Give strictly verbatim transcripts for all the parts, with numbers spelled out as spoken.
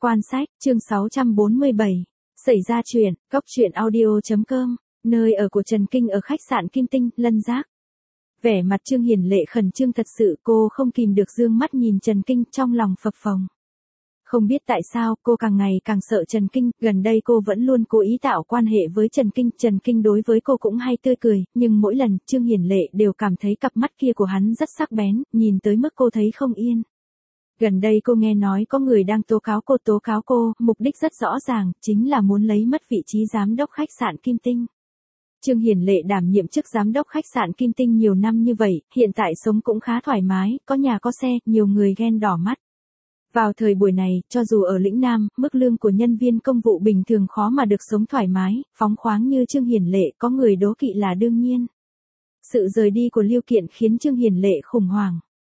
Quan sách, chương sáu trăm bốn mươi bảy. Xảy ra chuyện, góc truyện audio.com, nơi ở của Trần Kinh ở khách sạn Kim Tinh, Lân Giác. Vẻ mặt Trương Hiển Lệ khẩn trương thật sự, cô không kìm được dương mắt nhìn Trần Kinh, trong lòng phập phồng. Không biết tại sao, cô càng ngày càng sợ Trần Kinh, gần đây cô vẫn luôn cố ý tạo quan hệ với Trần Kinh, Trần Kinh đối với cô cũng hay tươi cười, nhưng mỗi lần Trương Hiển Lệ đều cảm thấy cặp mắt kia của hắn rất sắc bén, nhìn tới mức cô thấy không yên. Gần đây cô nghe nói có người đang tố cáo cô tố cáo cô, mục đích rất rõ ràng, chính là muốn lấy mất vị trí giám đốc khách sạn Kim Tinh. Trương Hiển Lệ đảm nhiệm chức giám đốc khách sạn Kim Tinh nhiều năm như vậy, hiện tại sống cũng khá thoải mái, có nhà có xe, nhiều người ghen đỏ mắt. Vào thời buổi này, cho dù ở lĩnh Nam, mức lương của nhân viên công vụ bình thường khó mà được sống thoải mái, phóng khoáng như Trương Hiển Lệ, có người đố kỵ là đương nhiên. Sự rời đi của Lưu Kiện khiến Trương Hiển Lệ khủng hoảng.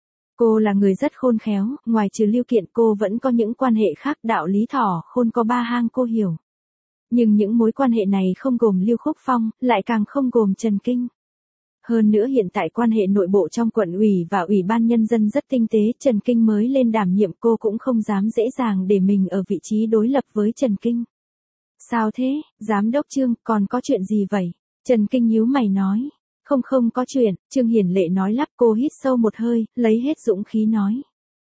Cô là người rất khôn khéo, ngoài trừ Lưu Kiện cô vẫn có những quan hệ khác, đạo lý thỏ khôn có ba hang cô hiểu. Nhưng những mối quan hệ này không gồm Lưu Khúc Phong, lại càng không gồm Trần Kinh. Hơn nữa hiện tại quan hệ nội bộ trong quận ủy và ủy ban nhân dân rất tinh tế, Trần Kinh mới lên đảm nhiệm cô cũng không dám dễ dàng để mình ở vị trí đối lập với Trần Kinh. Sao thế, giám đốc Trương, còn có chuyện gì vậy? Trần Kinh nhíu mày nói. Không không có chuyện, Trương Hiển Lệ nói lắp, cô hít sâu một hơi, lấy hết dũng khí nói.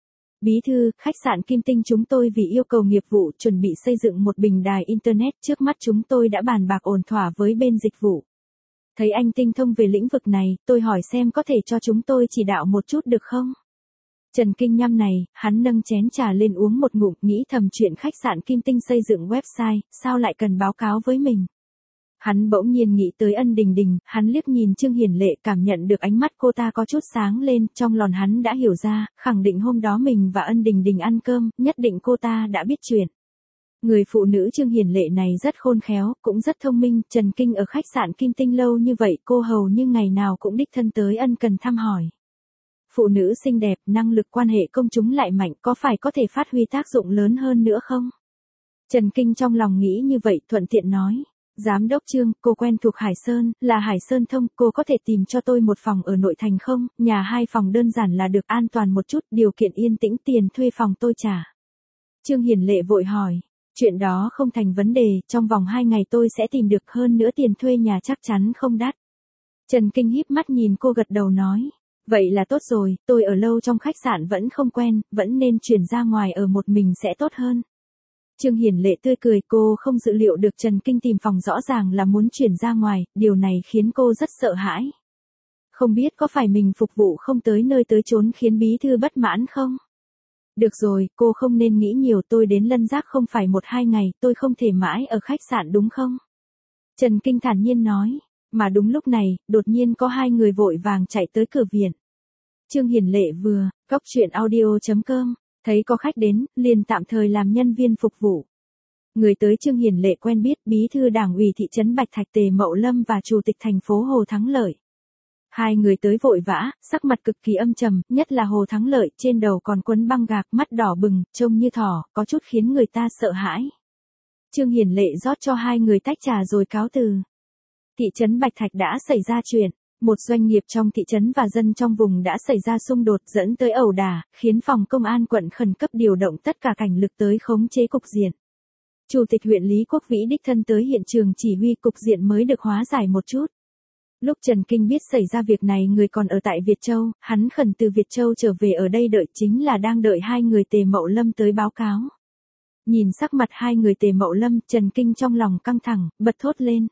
Bí thư, khách sạn Kim Tinh chúng tôi vì yêu cầu nghiệp vụ chuẩn bị xây dựng một bình đài Internet, trước mắt chúng tôi đã bàn bạc ổn thỏa với bên dịch vụ. Thấy anh tinh thông về lĩnh vực này, tôi hỏi xem có thể cho chúng tôi chỉ đạo một chút được không? Trần Kinh nhăm này, hắn nâng chén trà lên uống một ngụm, nghĩ thầm chuyện khách sạn Kim Tinh xây dựng website, sao lại cần báo cáo với mình? Hắn bỗng nhiên nghĩ tới Ân Đình Đình, hắn liếc nhìn Trương Hiển Lệ, cảm nhận được ánh mắt cô ta có chút sáng lên, trong lòng hắn đã hiểu ra, khẳng định hôm đó mình và Ân Đình Đình ăn cơm, nhất định cô ta đã biết chuyện. Người phụ nữ Trương Hiển Lệ này rất khôn khéo, cũng rất thông minh, Trần Kinh ở khách sạn Kim Tinh lâu như vậy, cô hầu như ngày nào cũng đích thân tới ân cần thăm hỏi. Phụ nữ xinh đẹp, năng lực quan hệ công chúng lại mạnh, có phải có thể phát huy tác dụng lớn hơn nữa không? Trần Kinh trong lòng nghĩ như vậy, thuận tiện nói. Giám đốc Trương, cô quen thuộc Hải Sơn, là Hải Sơn Thông, cô có thể tìm cho tôi một phòng ở nội thành không? Nhà hai phòng đơn giản là được, an toàn một chút, điều kiện yên tĩnh, tiền thuê phòng tôi trả. Trương Hiển Lệ vội hỏi, chuyện đó không thành vấn đề, trong vòng hai ngày tôi sẽ tìm được, hơn nữa tiền thuê nhà chắc chắn không đắt. Trần Kinh híp mắt nhìn cô gật đầu nói, vậy là tốt rồi, tôi ở lâu trong khách sạn vẫn không quen, vẫn nên chuyển ra ngoài ở một mình sẽ tốt hơn. Trương Hiển Lệ tươi cười, cô không dự liệu được Trần Kinh tìm phòng rõ ràng là muốn chuyển ra ngoài, điều này khiến cô rất sợ hãi. Không biết có phải mình phục vụ không tới nơi tới chốn khiến bí thư bất mãn không? Được rồi, cô không nên nghĩ nhiều, tôi đến Lân Giác không phải một hai ngày, tôi không thể mãi ở khách sạn đúng không? Trần Kinh thản nhiên nói, mà đúng lúc này, đột nhiên có hai người vội vàng chạy tới cửa viện. Trương Hiển Lệ vừa, góc truyện audio.com. Thấy có khách đến, liền tạm thời làm nhân viên phục vụ. Người tới Trương Hiển Lệ quen biết, bí thư đảng ủy thị trấn Bạch Thạch Tề Mậu Lâm và chủ tịch thành phố Hồ Thắng Lợi. Hai người tới vội vã, sắc mặt cực kỳ âm trầm, nhất là Hồ Thắng Lợi, trên đầu còn quấn băng gạc, mắt đỏ bừng, trông như thỏ, có chút khiến người ta sợ hãi. Trương Hiển Lệ rót cho hai người tách trà rồi cáo từ. Thị trấn Bạch Thạch đã xảy ra chuyện. Một doanh nghiệp trong thị trấn và dân trong vùng đã xảy ra xung đột dẫn tới ẩu đả, khiến phòng công an quận khẩn cấp điều động tất cả cảnh lực tới khống chế cục diện. Chủ tịch huyện Lý Quốc Vĩ đích thân tới hiện trường chỉ huy, cục diện mới được hóa giải một chút. Lúc Trần Kinh biết xảy ra việc này, người còn ở tại Việt Châu, hắn khẩn từ Việt Châu trở về ở đây đợi, chính là đang đợi hai người Tề Mậu Lâm tới báo cáo. Nhìn sắc mặt hai người Tề Mậu Lâm, Trần Kinh trong lòng căng thẳng, bật thốt lên.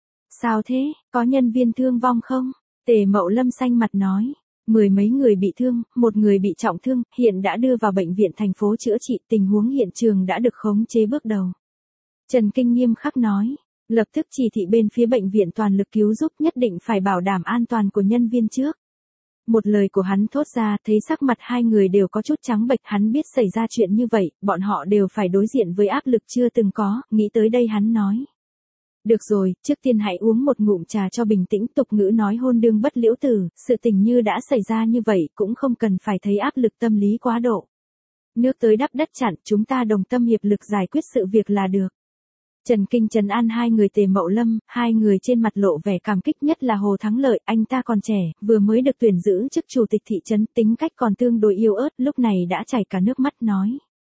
Sao thế, có nhân viên thương vong không? Tề Mậu Lâm xanh mặt nói, mười mấy người bị thương, một người bị trọng thương, hiện đã đưa vào bệnh viện thành phố chữa trị, tình huống hiện trường đã được khống chế bước đầu. Trần Kinh nghiêm khắc nói, lập tức chỉ thị bên phía bệnh viện toàn lực cứu giúp, nhất định phải bảo đảm an toàn của nhân viên trước. Một lời của hắn thốt ra, thấy sắc mặt hai người đều có chút trắng bệch, hắn biết xảy ra chuyện như vậy, bọn họ đều phải đối diện với áp lực chưa từng có, nghĩ tới đây hắn nói. Được rồi, trước tiên hãy uống một ngụm trà cho bình tĩnh, tục ngữ nói hôn đương bất liễu tử, sự tình như đã xảy ra như vậy cũng không cần phải thấy áp lực tâm lý quá độ. Nước tới đắp đất chặn, chúng ta đồng tâm hiệp lực giải quyết sự việc là được. Trần Kinh trấn an hai người Tề Mậu Lâm, hai người trên mặt lộ vẻ cảm kích, nhất là Hồ Thắng Lợi, anh ta còn trẻ, vừa mới được tuyển giữ chức chủ tịch thị trấn, tính cách còn tương đối yếu ớt, lúc này đã chảy cả nước mắt nói.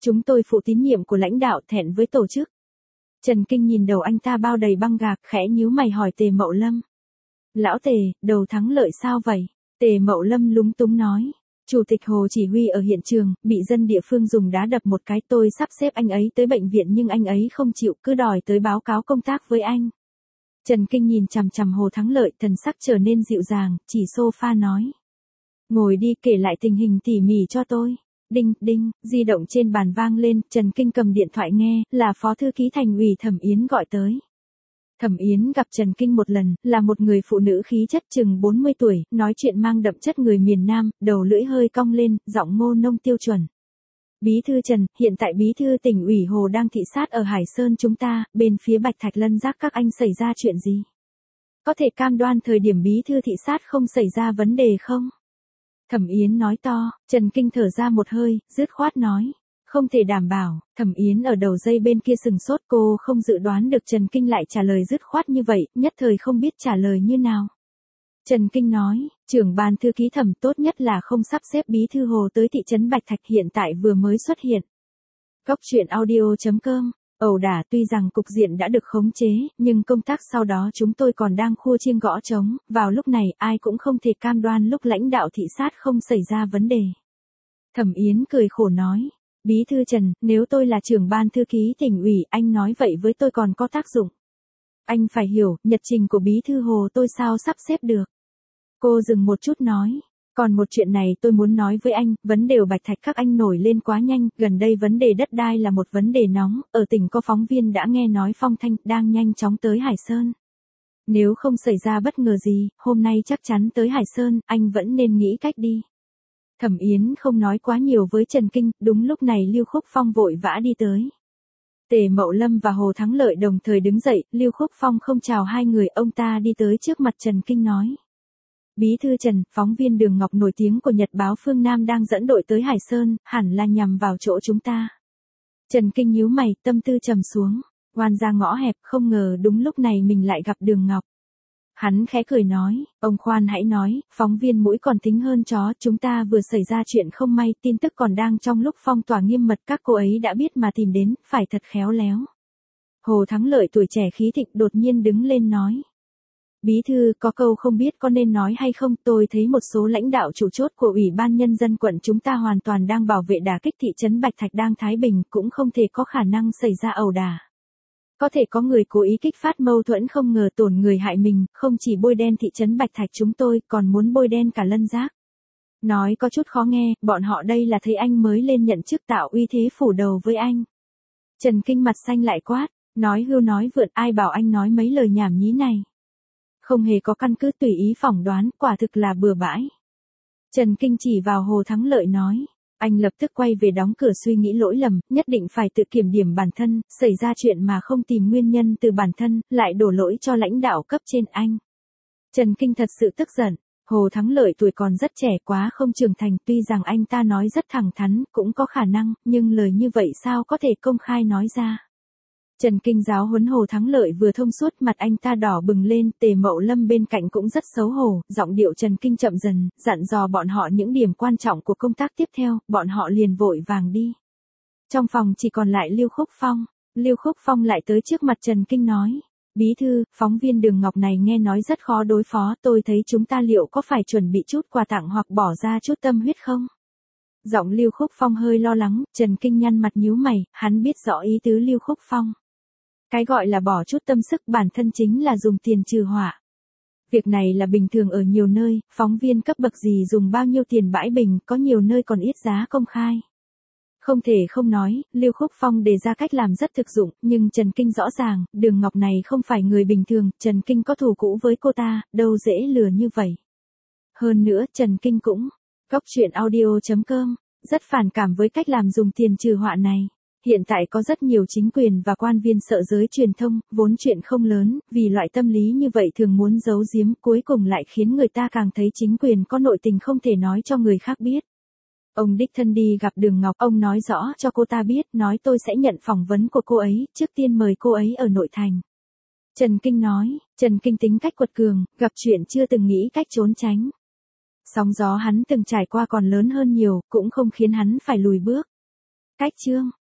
Chúng tôi phụ tín nhiệm của lãnh đạo, thẹn với tổ chức. Trần Kinh nhìn đầu anh ta bao đầy băng gạc, khẽ nhíu mày hỏi Tề Mậu Lâm. Lão Tề, đầu thắng lợi sao vậy? Tề Mậu Lâm lúng túng nói. Chủ tịch Hồ chỉ huy ở hiện trường, bị dân địa phương dùng đá đập một cái, tôi sắp xếp anh ấy tới bệnh viện nhưng anh ấy không chịu, cứ đòi tới báo cáo công tác với anh. Trần Kinh nhìn chằm chằm Hồ Thắng Lợi, thần sắc trở nên dịu dàng, chỉ sofa nói. Ngồi đi, kể lại tình hình tỉ mỉ cho tôi. Đinh, đinh, di động trên bàn vang lên, Trần Kinh cầm điện thoại nghe, là Phó Thư ký Thành ủy Thẩm Yến gọi tới. Thẩm Yến gặp Trần Kinh một lần, là một người phụ nữ khí chất chừng bốn mươi tuổi, nói chuyện mang đậm chất người miền Nam, đầu lưỡi hơi cong lên, giọng ngô nông tiêu chuẩn. Bí thư Trần, hiện tại Bí thư tỉnh ủy Hồ đang thị sát ở Hải Sơn chúng ta, bên phía Bạch Thạch Lân Giác các anh xảy ra chuyện gì? Có thể cam đoan thời điểm Bí thư thị sát không xảy ra vấn đề không? Thẩm Yến nói to, Trần Kinh thở ra một hơi, dứt khoát nói. Không thể đảm bảo. Thẩm Yến ở đầu dây bên kia sừng sốt, cô không dự đoán được Trần Kinh lại trả lời dứt khoát như vậy, nhất thời không biết trả lời như nào. Trần Kinh nói, trưởng ban thư ký Thẩm tốt nhất là không sắp xếp Bí thư Hồ tới thị trấn Bạch Thạch, hiện tại vừa mới xuất hiện. Góc truyện audio chấm com, ẩu đả. Tuy rằng cục diện đã được khống chế, nhưng công tác sau đó chúng tôi còn đang khua chiêng gõ trống, vào lúc này ai cũng không thể cam đoan lúc lãnh đạo thị sát không xảy ra vấn đề. Thẩm Yến cười khổ nói. Bí thư Trần, nếu tôi là trưởng ban thư ký tỉnh ủy, anh nói vậy với tôi còn có tác dụng. Anh phải hiểu, nhật trình của Bí thư Hồ tôi sao sắp xếp được. Cô dừng một chút nói. Còn một chuyện này tôi muốn nói với anh, vấn đề Bạch Thạch các anh nổi lên quá nhanh, gần đây vấn đề đất đai là một vấn đề nóng, ở tỉnh có phóng viên đã nghe nói phong thanh đang nhanh chóng tới Hải Sơn. Nếu không xảy ra bất ngờ gì, hôm nay chắc chắn tới Hải Sơn, anh vẫn nên nghĩ cách đi. Thẩm Yến không nói quá nhiều với Trần Kinh, đúng lúc này Lưu Khúc Phong vội vã đi tới. Tề Mậu Lâm và Hồ Thắng Lợi đồng thời đứng dậy, Lưu Khúc Phong không chào hai người, ông ta đi tới trước mặt Trần Kinh nói. Bí thư Trần, phóng viên Đường Ngọc nổi tiếng của Nhật báo Phương Nam đang dẫn đội tới Hải Sơn, hẳn là nhằm vào chỗ chúng ta. Trần Kinh nhíu mày, tâm tư trầm xuống, oan ra ngõ hẹp, không ngờ đúng lúc này mình lại gặp Đường Ngọc. Hắn khẽ cười nói, ông khoan hãy nói, phóng viên mũi còn thính hơn chó, chúng ta vừa xảy ra chuyện không may, tin tức còn đang trong lúc phong tỏa nghiêm mật, các cô ấy đã biết mà tìm đến, phải thật khéo léo. Hồ Thắng Lợi tuổi trẻ khí thịnh đột nhiên đứng lên nói. Bí thư, có câu không biết có nên nói hay không, tôi thấy một số lãnh đạo chủ chốt của Ủy ban Nhân dân quận chúng ta hoàn toàn đang bảo vệ đả kích thị trấn Bạch Thạch đang thái bình, cũng không thể có khả năng xảy ra ẩu đả. Có thể có người cố ý kích phát mâu thuẫn không ngờ tổn người hại mình, không chỉ bôi đen thị trấn Bạch Thạch chúng tôi, còn muốn bôi đen cả Lân Giác. Nói có chút khó nghe, bọn họ đây là thấy anh mới lên nhận chức tạo uy thế phủ đầu với anh. Trần Kinh mặt xanh lại quát, nói hưu nói vượt, ai bảo anh nói mấy lời nhảm nhí này. Không hề có căn cứ, tùy ý phỏng đoán, quả thực là bừa bãi. Trần Kinh chỉ vào Hồ Thắng Lợi nói. Anh lập tức quay về đóng cửa suy nghĩ lỗi lầm, nhất định phải tự kiểm điểm bản thân, xảy ra chuyện mà không tìm nguyên nhân từ bản thân, lại đổ lỗi cho lãnh đạo cấp trên anh. Trần Kinh thật sự tức giận, Hồ Thắng Lợi tuổi còn rất trẻ quá không trưởng thành, tuy rằng anh ta nói rất thẳng thắn, cũng có khả năng, nhưng lời như vậy sao có thể công khai nói ra. Trần Kinh giáo huấn Hồ Thắng Lợi vừa thông suốt, mặt anh ta đỏ bừng lên, Tề Mậu Lâm bên cạnh cũng rất xấu hổ, giọng điệu Trần Kinh chậm dần, dặn dò bọn họ những điểm quan trọng của công tác tiếp theo, bọn họ liền vội vàng đi. Trong phòng chỉ còn lại Lưu Khúc Phong, Lưu Khúc Phong lại tới trước mặt Trần Kinh nói, Bí thư, phóng viên Đường Ngọc này nghe nói rất khó đối phó, tôi thấy chúng ta liệu có phải chuẩn bị chút quà tặng hoặc bỏ ra chút tâm huyết không? Giọng Lưu Khúc Phong hơi lo lắng, Trần Kinh nhăn mặt nhíu mày, hắn biết rõ ý tứ Lưu Khúc Phong. Cái gọi là bỏ chút tâm sức bản thân chính là dùng tiền trừ họa. Việc này là bình thường ở nhiều nơi, phóng viên cấp bậc gì dùng bao nhiêu tiền bãi bình, có nhiều nơi còn ít giá công khai. Không thể không nói, Lưu Khúc Phong đề ra cách làm rất thực dụng, nhưng Trần Kinh rõ ràng, Đường Ngọc này không phải người bình thường, Trần Kinh có thù cũ với cô ta, đâu dễ lừa như vậy. Hơn nữa, Trần Kinh cũng, góc truyện audio chấm com, rất phản cảm với cách làm dùng tiền trừ họa này. Hiện tại có rất nhiều chính quyền và quan viên sợ giới truyền thông, vốn chuyện không lớn, vì loại tâm lý như vậy thường muốn giấu giếm, cuối cùng lại khiến người ta càng thấy chính quyền có nội tình không thể nói cho người khác biết. Ông đích thân đi gặp Đường Ngọc, ông nói rõ cho cô ta biết, nói tôi sẽ nhận phỏng vấn của cô ấy, trước tiên mời cô ấy ở nội thành. Trần Kinh nói, Trần Kinh tính cách quật cường, gặp chuyện chưa từng nghĩ cách trốn tránh. Sóng gió hắn từng trải qua còn lớn hơn nhiều, cũng không khiến hắn phải lùi bước. Cách chương